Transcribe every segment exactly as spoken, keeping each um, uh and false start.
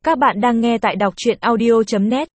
Các bạn đang nghe tại đọc truyện audio chấm net.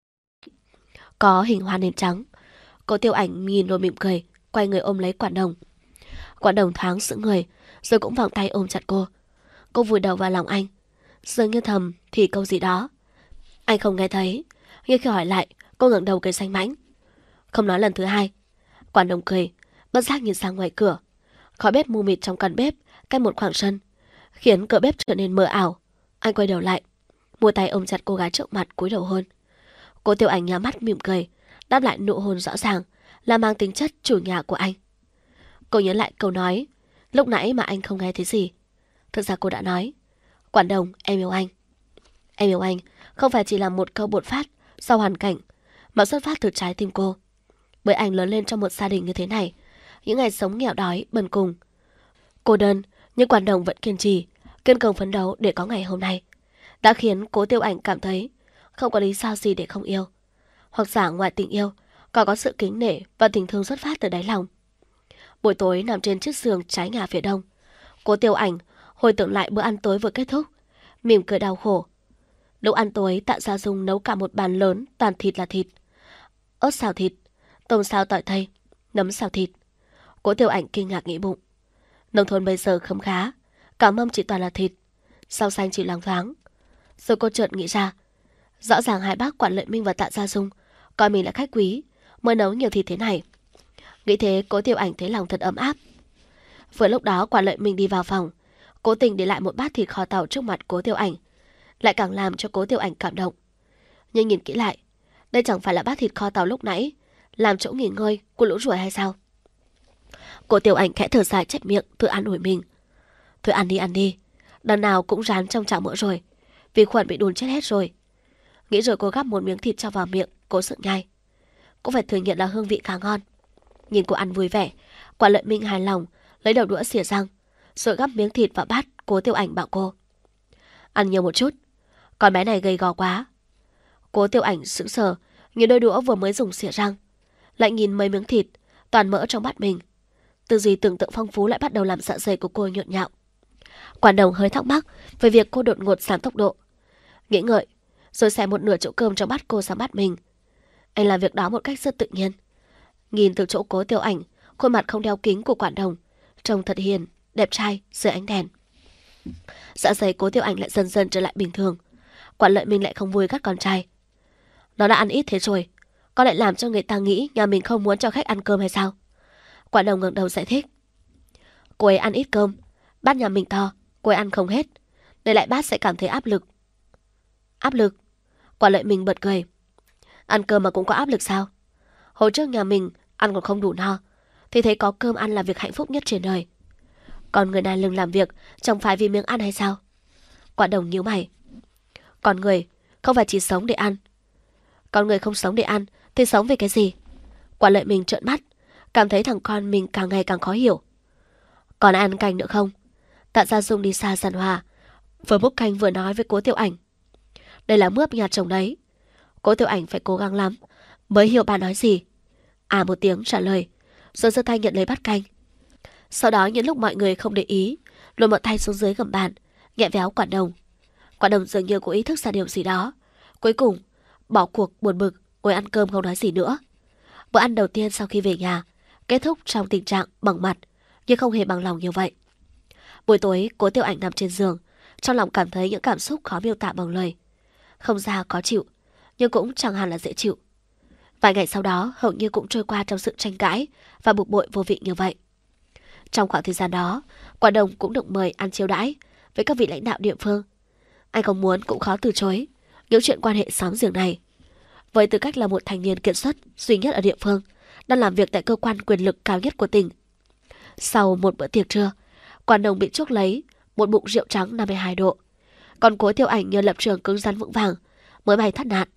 Có hình hoa nến trắng. Cô Tiêu Ảnh nhìn rồi mỉm cười, quay người ôm lấy Quản Đồng. Quản Đồng thoáng sững người, rồi cũng vòng tay ôm chặt cô. Cô vùi đầu vào lòng anh, dường như thầm thì câu gì đó. Anh không nghe thấy, nhưng khi hỏi lại, cô ngẩng đầu cười xanh mãnh. Không nói lần thứ hai. Quản Đồng cười, bất giác nhìn sang ngoài cửa. Khói bếp mù mịt trong căn bếp cách một khoảng sân, khiến cửa bếp trở nên mờ ảo. Anh quay đầu lại, mua tay ôm chặt cô gái trước mặt, cúi đầu hôn. Cô Tiêu Ảnh nhắm mắt mỉm cười, đáp lại nụ hôn rõ ràng là mang tính chất chủ nhà của anh. Cô nhớ lại câu nói lúc nãy mà anh không nghe thấy gì. Thực ra cô đã nói, Quản Đồng, em yêu anh. Em yêu anh không phải chỉ là một câu bột phát sau hoàn cảnh, mà xuất phát từ trái tim cô. Bởi anh lớn lên trong một gia đình như thế này, những ngày sống nghèo đói, bần cùng, cô đơn, nhưng Quản Đồng vẫn kiên trì, kiên cường phấn đấu để có ngày hôm nay, đã khiến cô Tiêu Ảnh cảm thấy không có lý do gì để không yêu. Hoặc giả ngoài tình yêu, còn có sự kính nể và tình thương xuất phát từ đáy lòng. Buổi tối nằm trên chiếc giường trái nhà phía đông, cô Tiêu Ảnh hồi tưởng lại bữa ăn tối vừa kết thúc, mỉm cười đau khổ. Lúc ăn tối, Tạ Gia Dung nấu cả một bàn lớn toàn thịt là thịt, ớt xào thịt, tôm xào tỏi tây, nấm xào thịt. Cô Tiêu Ảnh kinh ngạc nghĩ bụng, nông thôn bây giờ khấm khá, cả mâm chỉ toàn là thịt, rau xanh chỉ loáng thoáng. Rồi cô chợt nghĩ ra, rõ ràng hai bác Quản Lợi Minh và Tạ Gia Dung coi mình là khách quý mới nấu nhiều thịt thế này. Nghĩ thế, cô Tiêu Ảnh thấy lòng thật ấm áp. Vừa lúc đó Quản Lợi Minh đi vào phòng, cố tình để lại một bát thịt kho tàu trước mặt cô Tiêu Ảnh, lại càng làm cho cô Tiêu Ảnh cảm động. Nhưng nhìn kỹ lại, đây chẳng phải là bát thịt kho tàu lúc nãy làm chỗ nghỉ ngơi của lũ ruồi hay sao? Cô Tiêu Ảnh khẽ thở dài chép miệng, tự an ủi mình. Thôi ăn đi ăn đi, đằng nào cũng rán trong chảo mỡ rồi, vi khuẩn bị đun chết hết rồi. Nghĩ rồi cô gắp một miếng thịt cho vào miệng, cố sự nhai. Cô phải thừa nhận là hương vị khá ngon. Nhìn cô ăn vui vẻ, Quản Lợi Minh hài lòng, lấy đầu đũa xỉa răng, rồi gắp miếng thịt vào bát. Cô Tiêu Ảnh bảo cô, ăn nhiều một chút, con bé này gầy gò quá. Cô Tiêu Ảnh sững sờ, nhìn đôi đũa vừa mới dùng xỉa răng, lại nhìn mấy miếng thịt toàn mỡ trong bát mình. Tư duy tưởng tượng phong phú lại bắt đầu làm dạ dày của cô nhộn nhạo. Quản Đồng hơi thắc mắc về việc cô đột ngột giảm tốc độ, nghĩ ngợi, rồi xẻ một nửa chỗ cơm trong bát cô sang bát mình. Anh làm việc đó một cách rất tự nhiên. Nhìn từ chỗ cô Tiêu Ảnh, khuôn mặt không đeo kính của Quản Đồng trông thật hiền, đẹp trai dưới ánh đèn. Dạ dày cô Tiêu Ảnh lại dần dần trở lại bình thường. Quản Lợi Minh lại không vui gắt con trai. Nó đã ăn ít thế rồi, con lại làm cho người ta nghĩ nhà mình không muốn cho khách ăn cơm hay sao? Quản Đồng ngẩng đầu giải thích. Cô ấy ăn ít cơm, bát nhà mình to, cô ấy ăn không hết, để lại bát sẽ cảm thấy áp lực. Áp lực? Quản Lợi Minh bật cười. Ăn cơm mà cũng có áp lực sao? Hồi trước nhà mình ăn còn không đủ no, thì thấy có cơm ăn là việc hạnh phúc nhất trên đời. Còn người này lưng làm việc chẳng phải vì miếng ăn hay sao? Quản Đồng nhíu mày. Còn người không phải chỉ sống để ăn. Còn người không sống để ăn thì sống vì cái gì? Quản Lợi Minh trợn mắt, cảm thấy thằng con mình càng ngày càng khó hiểu. Còn ăn canh nữa không? Tạ Gia Dung đi xa giàn hòa, vừa múc canh vừa nói với cô Tiêu Ảnh. Đây là mướp nhà chồng đấy. Cô Tiêu Ảnh phải cố gắng lắm mới hiểu bà nói gì. À một tiếng trả lời, rồi giơ tay nhận lấy bát canh. Sau đó những lúc mọi người không để ý, lùi một tay xuống dưới gầm bàn, nhẹ véo Quản Đồng. Quản Đồng dường như có ý thức ra điều gì đó, cuối cùng bỏ cuộc buồn bực, ngồi ăn cơm không nói gì nữa. Bữa ăn đầu tiên sau khi về nhà kết thúc trong tình trạng bằng mặt, nhưng không hề bằng lòng như vậy. Buổi tối, cô Tiêu Ảnh nằm trên giường, trong lòng cảm thấy những cảm xúc khó miêu tả bằng lời. Không ra khó chịu, nhưng cũng chẳng hẳn là dễ chịu. Vài ngày sau đó hầu như cũng trôi qua trong sự tranh cãi và bực bội vô vị như vậy. Trong khoảng thời gian đó, Quản Đồng cũng được mời ăn chiêu đãi với các vị lãnh đạo địa phương. Anh không muốn cũng khó từ chối những chuyện quan hệ xóm giềng này. Với tư cách là một thanh niên kiệt xuất duy nhất ở địa phương, đang làm việc tại cơ quan quyền lực cao nhất của tỉnh. Sau một bữa tiệc trưa, Quản Đồng bị chuốc lấy một bụng rượu trắng năm mươi hai độ. Còn cô Tiêu Ảnh nhờ lập trường cứng rắn vững vàng mới may thoát nạn.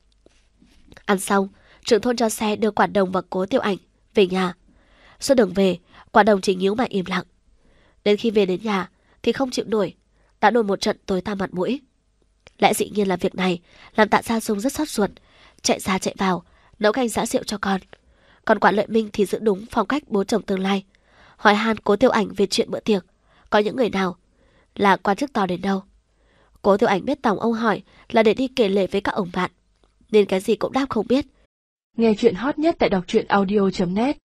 Ăn xong, trưởng thôn cho xe đưa Quản Đồng và cô Tiêu Ảnh về nhà. Suốt đường về, Quản Đồng chỉ nhíu mày im lặng. Đến khi về đến nhà thì không chịu nổi, đã nổi một trận tối tăm mặt mũi. Lẽ dĩ nhiên là việc này làm Tạ Gia Dung rất xót ruột, chạy ra chạy vào nấu canh giã rượu cho con. Còn Quản Lợi Minh thì giữ đúng phong cách bố chồng tương lai, hỏi han cô Tiêu Ảnh về chuyện bữa tiệc, có những người nào, là quan chức to đến đâu. Cố Tiểu Ảnh biết tòng ông hỏi là để đi kể lể với các ông bạn, nên cái gì cũng đáp không biết. Nghe chuyện hot nhất tại đọc truyện audio chấm net.